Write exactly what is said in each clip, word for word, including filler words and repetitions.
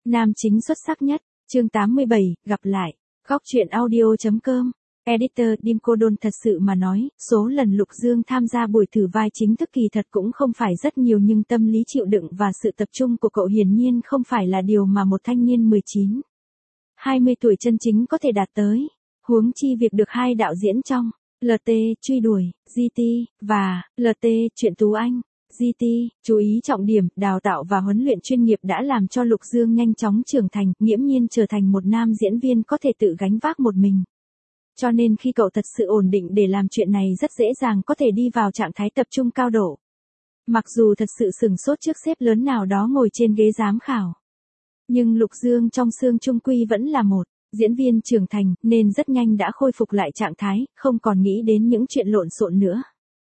Nam chính xuất sắc nhất, chương tám mươi bảy, gặp lại, góc truyện audio.com. Editor Dim Cô Đôn thật sự mà nói, số lần Lục Dương tham gia buổi thử vai chính thức kỳ thật cũng không phải rất nhiều nhưng tâm lý chịu đựng và sự tập trung của cậu hiển nhiên không phải là điều mà một thanh niên mười chín, hai mươi tuổi chân chính có thể đạt tới. Huống chi việc được hai đạo diễn trong lờ tê truy đuổi, giê tê và lờ tê truyện Tú Anh, giê tê, chú ý trọng điểm, đào tạo và huấn luyện chuyên nghiệp đã làm cho Lục Dương nhanh chóng trưởng thành, nghiễm nhiên trở thành một nam diễn viên có thể tự gánh vác một mình. Cho nên khi cậu thật sự ổn định để làm chuyện này rất dễ dàng có thể đi vào trạng thái tập trung cao độ. Mặc dù thật sự sửng sốt trước sếp lớn nào đó ngồi trên ghế giám khảo. Nhưng Lục Dương trong xương trung quy vẫn là một diễn viên trưởng thành nên rất nhanh đã khôi phục lại trạng thái, không còn nghĩ đến những chuyện lộn xộn nữa.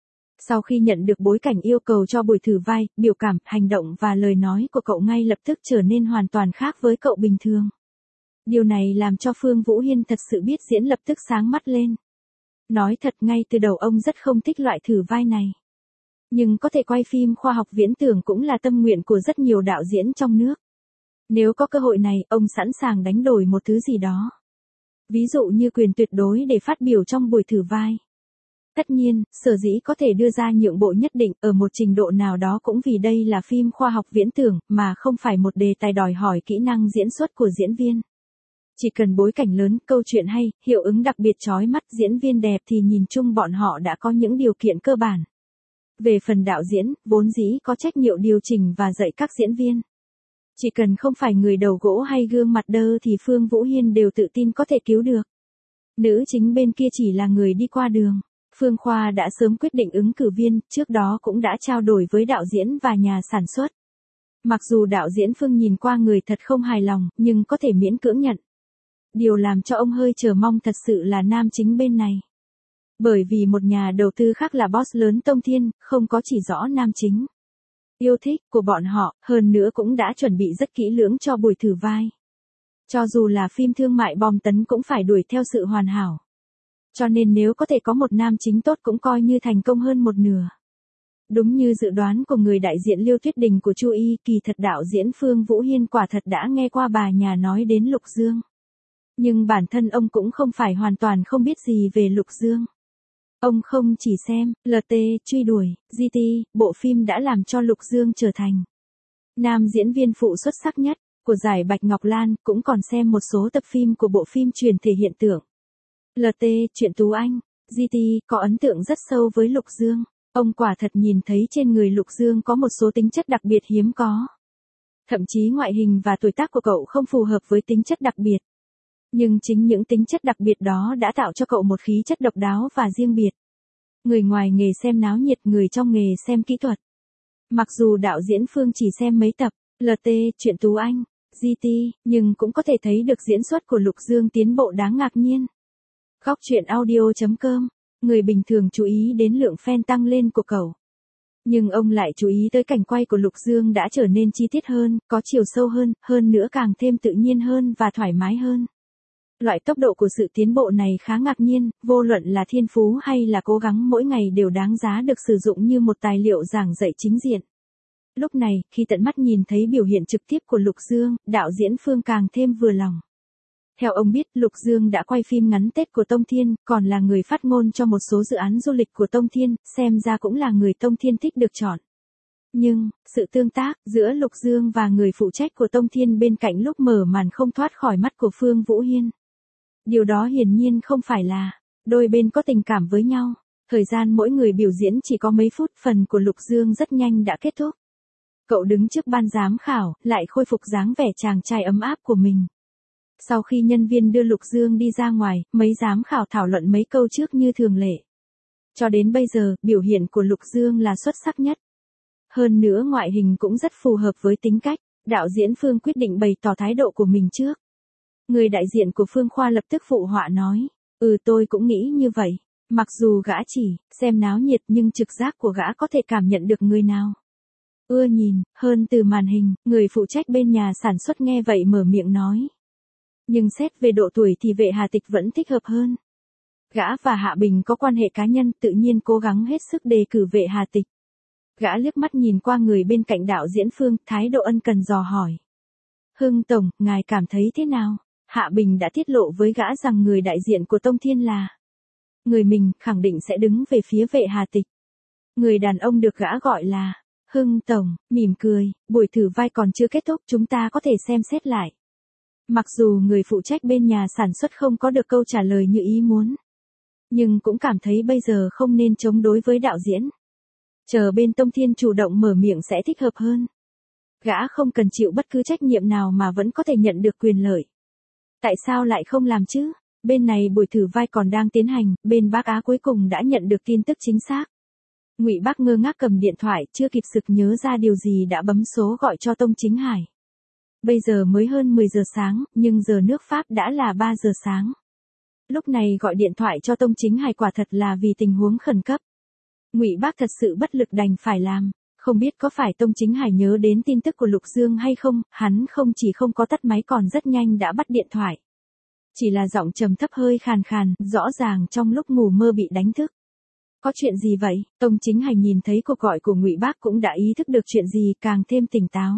Sau khi nhận được bối cảnh yêu cầu cho buổi thử vai, biểu cảm, hành động và lời nói của cậu ngay lập tức trở nên hoàn toàn khác với cậu bình thường. Điều này làm cho Phương Vũ Hiên thật sự biết diễn lập tức sáng mắt lên. Nói thật ngay từ đầu ông rất không thích loại thử vai này. Nhưng có thể quay phim khoa học viễn tưởng cũng là tâm nguyện của rất nhiều đạo diễn trong nước. Nếu có cơ hội này, ông sẵn sàng đánh đổi một thứ gì đó. Ví dụ như quyền tuyệt đối để phát biểu trong buổi thử vai. Tất nhiên, sở dĩ có thể đưa ra nhượng bộ nhất định ở một trình độ nào đó cũng vì đây là phim khoa học viễn tưởng mà không phải một đề tài đòi hỏi kỹ năng diễn xuất của diễn viên. Chỉ cần bối cảnh lớn, câu chuyện hay, hiệu ứng đặc biệt chói mắt, diễn viên đẹp thì nhìn chung bọn họ đã có những điều kiện cơ bản. Về phần đạo diễn, vốn dĩ có trách nhiệm điều chỉnh và dạy các diễn viên. Chỉ cần không phải người đầu gỗ hay gương mặt đơ thì Phương Vũ Hiên đều tự tin có thể cứu được. Nữ chính bên kia chỉ là người đi qua đường. Phương Khoa đã sớm quyết định ứng cử viên, trước đó cũng đã trao đổi với đạo diễn và nhà sản xuất. Mặc dù đạo diễn Phương nhìn qua người thật không hài lòng, nhưng có thể miễn cưỡng nhận. Điều làm cho ông hơi chờ mong thật sự là nam chính bên này. Bởi vì một nhà đầu tư khác là boss lớn Tông Thiên, không có chỉ rõ nam chính yêu thích của bọn họ, hơn nữa cũng đã chuẩn bị rất kỹ lưỡng cho buổi thử vai. Cho dù là phim thương mại bom tấn cũng phải đuổi theo sự hoàn hảo. Cho nên nếu có thể có một nam chính tốt cũng coi như thành công hơn một nửa. Đúng như dự đoán của người đại diện Liêu Tuyết Đình của Chu Y, kỳ thật đạo diễn Phương Vũ Hiên quả thật đã nghe qua bà nhà nói đến Lục Dương. Nhưng bản thân ông cũng không phải hoàn toàn không biết gì về Lục Dương. Ông không chỉ xem, lờ tê, truy đuổi, giê tê, bộ phim đã làm cho Lục Dương trở thành nam diễn viên phụ xuất sắc nhất của giải Bạch Ngọc Lan, cũng còn xem một số tập phim của bộ phim truyền thể hiện tượng. lờ tê, truyện Tú Anh, giê tê, có ấn tượng rất sâu với Lục Dương. Ông quả thật nhìn thấy trên người Lục Dương có một số tính chất đặc biệt hiếm có. Thậm chí ngoại hình và tuổi tác của cậu không phù hợp với tính chất đặc biệt. Nhưng chính những tính chất đặc biệt đó đã tạo cho cậu một khí chất độc đáo và riêng biệt. Người ngoài nghề xem náo nhiệt, người trong nghề xem kỹ thuật. Mặc dù đạo diễn Phương chỉ xem mấy tập, lờ tê, truyện Tú Anh, giê tê, nhưng cũng có thể thấy được diễn xuất của Lục Dương tiến bộ đáng ngạc nhiên. Góc truyện audio.com, người bình thường chú ý đến lượng fan tăng lên của cậu. Nhưng ông lại chú ý tới cảnh quay của Lục Dương đã trở nên chi tiết hơn, có chiều sâu hơn, hơn nữa càng thêm tự nhiên hơn và thoải mái hơn. Loại tốc độ của sự tiến bộ này khá ngạc nhiên, vô luận là thiên phú hay là cố gắng mỗi ngày đều đáng giá được sử dụng như một tài liệu giảng dạy chính diện. Lúc này, khi tận mắt nhìn thấy biểu hiện trực tiếp của Lục Dương, đạo diễn Phương càng thêm vừa lòng. Theo ông biết, Lục Dương đã quay phim ngắn Tết của Tông Thiên, còn là người phát ngôn cho một số dự án du lịch của Tông Thiên, xem ra cũng là người Tông Thiên thích được chọn. Nhưng, sự tương tác giữa Lục Dương và người phụ trách của Tông Thiên bên cạnh lúc mở màn không thoát khỏi mắt của Phương Vũ Hiên. Điều đó hiển nhiên không phải là đôi bên có tình cảm với nhau. Thời gian mỗi người biểu diễn chỉ có mấy phút, phần của Lục Dương rất nhanh đã kết thúc. Cậu đứng trước ban giám khảo, lại khôi phục dáng vẻ chàng trai ấm áp của mình. Sau khi nhân viên đưa Lục Dương đi ra ngoài, mấy giám khảo thảo luận mấy câu trước như thường lệ. Cho đến bây giờ, biểu hiện của Lục Dương là xuất sắc nhất. Hơn nữa ngoại hình cũng rất phù hợp với tính cách, đạo diễn Phương quyết định bày tỏ thái độ của mình trước. Người đại diện của Phương Khoa lập tức phụ họa nói, ừ tôi cũng nghĩ như vậy, mặc dù gã chỉ xem náo nhiệt nhưng trực giác của gã có thể cảm nhận được người nào ưa nhìn, hơn từ màn hình. Người phụ trách bên nhà sản xuất nghe vậy mở miệng nói. Nhưng xét về độ tuổi thì Vệ Hà Tịch vẫn thích hợp hơn. Gã và Hạ Bình có quan hệ cá nhân, tự nhiên cố gắng hết sức đề cử Vệ Hà Tịch. Gã liếc mắt nhìn qua người bên cạnh đạo diễn Phương, thái độ ân cần dò hỏi. Hưng Tổng, ngài cảm thấy thế nào? Hạ Bình đã tiết lộ với gã rằng người đại diện của Tông Thiên là người mình, khẳng định sẽ đứng về phía Vệ Hà Tịch. Người đàn ông được gã gọi là Hưng Tổng, mỉm cười, buổi thử vai còn chưa kết thúc, chúng ta có thể xem xét lại. Mặc dù người phụ trách bên nhà sản xuất không có được câu trả lời như ý muốn, nhưng cũng cảm thấy bây giờ không nên chống đối với đạo diễn. Chờ bên Tông Thiên chủ động mở miệng sẽ thích hợp hơn. Gã không cần chịu bất cứ trách nhiệm nào mà vẫn có thể nhận được quyền lợi. Tại sao lại không làm chứ? Bên này buổi thử vai còn đang tiến hành, bên Bác Á cuối cùng đã nhận được tin tức chính xác. Ngụy Bác ngơ ngác cầm điện thoại, chưa kịp sực nhớ ra điều gì đã bấm số gọi cho Tông Chính Hải. Bây giờ mới hơn mười giờ sáng, nhưng giờ nước Pháp đã là ba giờ sáng. Lúc này gọi điện thoại cho Tông Chính Hải quả thật là vì tình huống khẩn cấp. Ngụy Bác thật sự bất lực đành phải làm. Không biết có phải Tông Chính Hải nhớ đến tin tức của Lục Dương hay không, hắn không chỉ không có tắt máy còn rất nhanh đã bắt điện thoại. Chỉ là giọng trầm thấp hơi khàn khàn, rõ ràng trong lúc ngủ mơ bị đánh thức. Có chuyện gì vậy? Tông Chính Hải nhìn thấy cuộc gọi của Ngụy Bác cũng đã ý thức được chuyện gì, càng thêm tỉnh táo.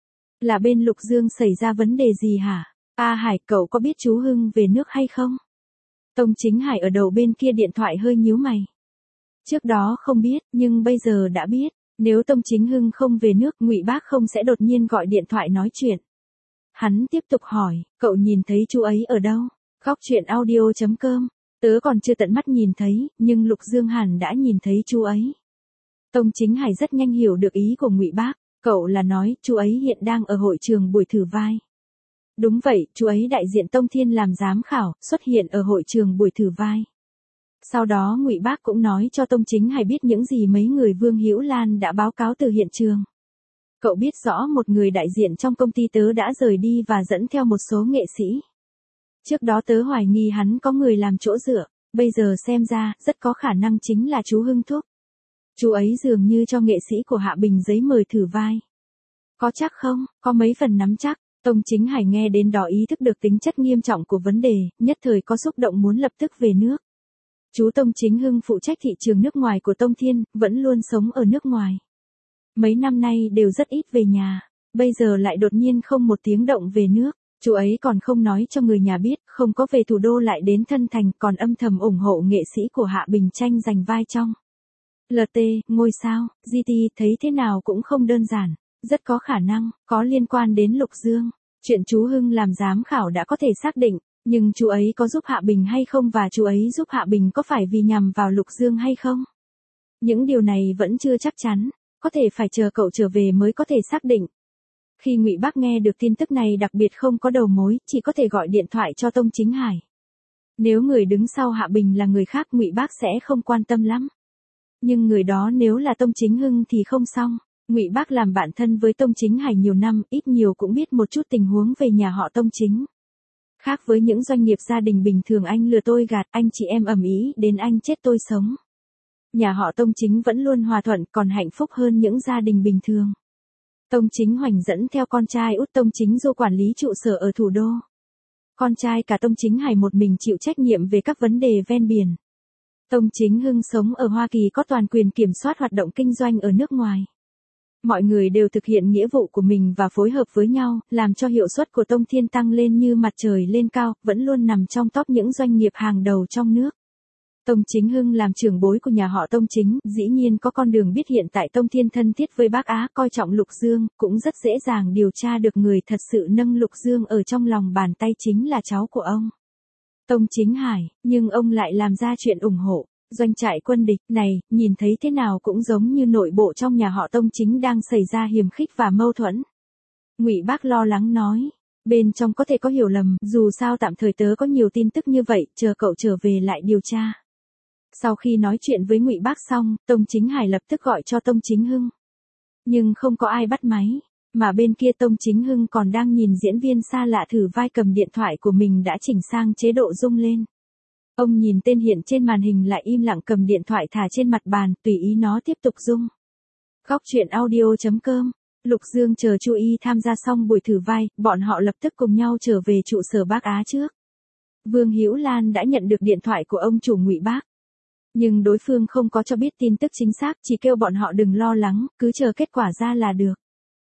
Là bên Lục Dương xảy ra vấn đề gì hả? A Hải, cậu có biết chú Hưng về nước hay không? Tông Chính Hải ở đầu bên kia điện thoại hơi nhíu mày. Trước đó không biết, nhưng bây giờ đã biết. Nếu Tông Chính Hưng không về nước, Ngụy Bác không sẽ đột nhiên gọi điện thoại nói chuyện. Hắn tiếp tục hỏi, cậu nhìn thấy chú ấy ở đâu? Góc truyện audio chấm com. Tớ còn chưa tận mắt nhìn thấy, nhưng Lục Dương hẳn đã nhìn thấy chú ấy. Tông Chính Hải rất nhanh hiểu được ý của Ngụy Bác, cậu là nói, chú ấy hiện đang ở hội trường buổi thử vai. Đúng vậy, chú ấy đại diện Tông Thiên làm giám khảo, xuất hiện ở hội trường buổi thử vai. Sau đó Ngụy Bác cũng nói cho Tông Chính Hải biết những gì mấy người Vương Hữu Lan đã báo cáo từ hiện trường. Cậu biết rõ một người đại diện trong công ty tớ đã rời đi và dẫn theo một số nghệ sĩ. Trước đó tớ hoài nghi hắn có người làm chỗ dựa, bây giờ xem ra rất có khả năng chính là chú Hưng Thúc. Chú ấy dường như cho nghệ sĩ của Hạ Bình giấy mời thử vai. Có chắc không? Có mấy phần nắm chắc. Tông Chính Hải nghe đến đó ý thức được tính chất nghiêm trọng của vấn đề, nhất thời có xúc động muốn lập tức về nước. Chú Tông Chính Hưng phụ trách thị trường nước ngoài của Tông Thiên, vẫn luôn sống ở nước ngoài. Mấy năm nay đều rất ít về nhà, bây giờ lại đột nhiên không một tiếng động về nước. Chú ấy còn không nói cho người nhà biết, không có về thủ đô lại đến thân thành, còn âm thầm ủng hộ nghệ sĩ của Hạ Bình tranh giành vai trong lờ tê, ngôi sao, giê tê, thấy thế nào cũng không đơn giản, rất có khả năng, có liên quan đến Lục Dương. Chuyện chú Hưng làm giám khảo đã có thể xác định, nhưng chú ấy có giúp Hạ Bình hay không và chú ấy giúp Hạ Bình có phải vì nhằm vào Lục Dương hay không? Những điều này vẫn chưa chắc chắn, có thể phải chờ cậu trở về mới có thể xác định. Khi Ngụy Bác nghe được tin tức này đặc biệt không có đầu mối, chỉ có thể gọi điện thoại cho Tông Chính Hải. Nếu người đứng sau Hạ Bình là người khác Ngụy Bác sẽ không quan tâm lắm. Nhưng người đó nếu là Tông Chính Hưng thì không xong. Ngụy Bác làm bạn thân với Tông Chính Hải nhiều năm, ít nhiều cũng biết một chút tình huống về nhà họ Tông Chính. Khác với những doanh nghiệp gia đình bình thường anh lừa tôi gạt, anh chị em ầm ĩ đến anh chết tôi sống. Nhà họ Tông Chính vẫn luôn hòa thuận, còn hạnh phúc hơn những gia đình bình thường. Tông Chính Hoành dẫn theo con trai út Tông Chính Du quản lý trụ sở ở thủ đô. Con trai cả Tông Chính Hải một mình chịu trách nhiệm về các vấn đề ven biển. Tông Chính Hưng sống ở Hoa Kỳ có toàn quyền kiểm soát hoạt động kinh doanh ở nước ngoài. Mọi người đều thực hiện nghĩa vụ của mình và phối hợp với nhau, làm cho hiệu suất của Tông Thiên tăng lên như mặt trời lên cao, vẫn luôn nằm trong top những doanh nghiệp hàng đầu trong nước. Tông Chính Hưng làm trưởng bối của nhà họ Tông Chính, dĩ nhiên có con đường biết hiện tại Tông Thiên thân thiết với Bác Á, coi trọng Lục Dương, cũng rất dễ dàng điều tra được người thật sự nâng Lục Dương ở trong lòng bàn tay chính là cháu của ông, Tông Chính Hải, nhưng ông lại làm ra chuyện ủng hộ doanh trại quân địch này, nhìn thấy thế nào cũng giống như nội bộ trong nhà họ Tông Chính đang xảy ra hiềm khích và mâu thuẫn. Ngụy Bác lo lắng nói, bên trong có thể có hiểu lầm, dù sao tạm thời tớ có nhiều tin tức như vậy, chờ cậu trở về lại điều tra. Sau khi nói chuyện với Ngụy Bác xong, Tông Chính Hải lập tức gọi cho Tông Chính Hưng. Nhưng không có ai bắt máy, mà bên kia Tông Chính Hưng còn đang nhìn diễn viên xa lạ thử vai cầm điện thoại của mình đã chỉnh sang chế độ zoom lên. Ông nhìn tên hiện trên màn hình lại im lặng cầm điện thoại thả trên mặt bàn, tùy ý nó tiếp tục zoom. Góc truyện audio chấm com. Lục Dương chờ chú Y tham gia xong buổi thử vai, bọn họ lập tức cùng nhau trở về trụ sở Bác Á trước. Vương Hữu Lan đã nhận được điện thoại của ông chủ Ngụy Bác. Nhưng đối phương không có cho biết tin tức chính xác, chỉ kêu bọn họ đừng lo lắng, cứ chờ kết quả ra là được.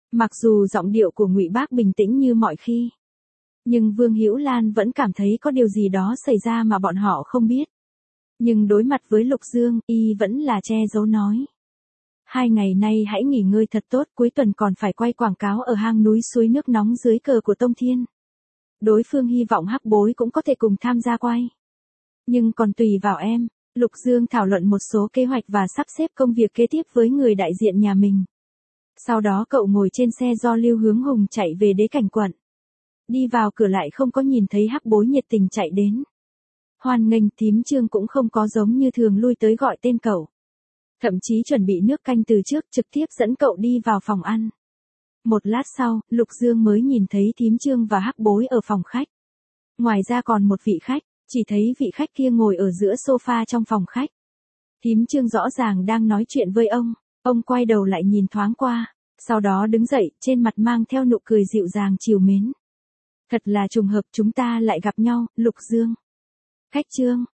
Mặc dù giọng điệu của Ngụy Bác bình tĩnh như mọi khi, nhưng Vương Hữu Lan vẫn cảm thấy có điều gì đó xảy ra mà bọn họ không biết. Nhưng đối mặt với Lục Dương, y vẫn là che giấu nói. Hai ngày nay hãy nghỉ ngơi thật tốt, cuối tuần còn phải quay quảng cáo ở hang núi suối nước nóng dưới cờ của Tông Thiên. Đối phương hy vọng Hắc Bối cũng có thể cùng tham gia quay. Nhưng còn tùy vào em. Lục Dương thảo luận một số kế hoạch và sắp xếp công việc kế tiếp với người đại diện nhà mình. Sau đó cậu ngồi trên xe do Lưu Hướng Hùng chạy về Đế Cảnh quận. Đi vào cửa lại không có nhìn thấy Hắc Bối nhiệt tình chạy đến. Hoan nghênh. Thím Trương cũng không có giống như thường lui tới gọi tên cậu. Thậm chí chuẩn bị nước canh từ trước, trực tiếp dẫn cậu đi vào phòng ăn. Một lát sau, Lục Dương mới nhìn thấy Thím Trương và Hắc Bối ở phòng khách. Ngoài ra còn một vị khách, chỉ thấy vị khách kia ngồi ở giữa sofa trong phòng khách. Thím Trương rõ ràng đang nói chuyện với ông, ông quay đầu lại nhìn thoáng qua, sau đó đứng dậy, trên mặt mang theo nụ cười dịu dàng trìu mến. Thật là trùng hợp chúng ta lại gặp nhau, Lục Dương. Khách Trương,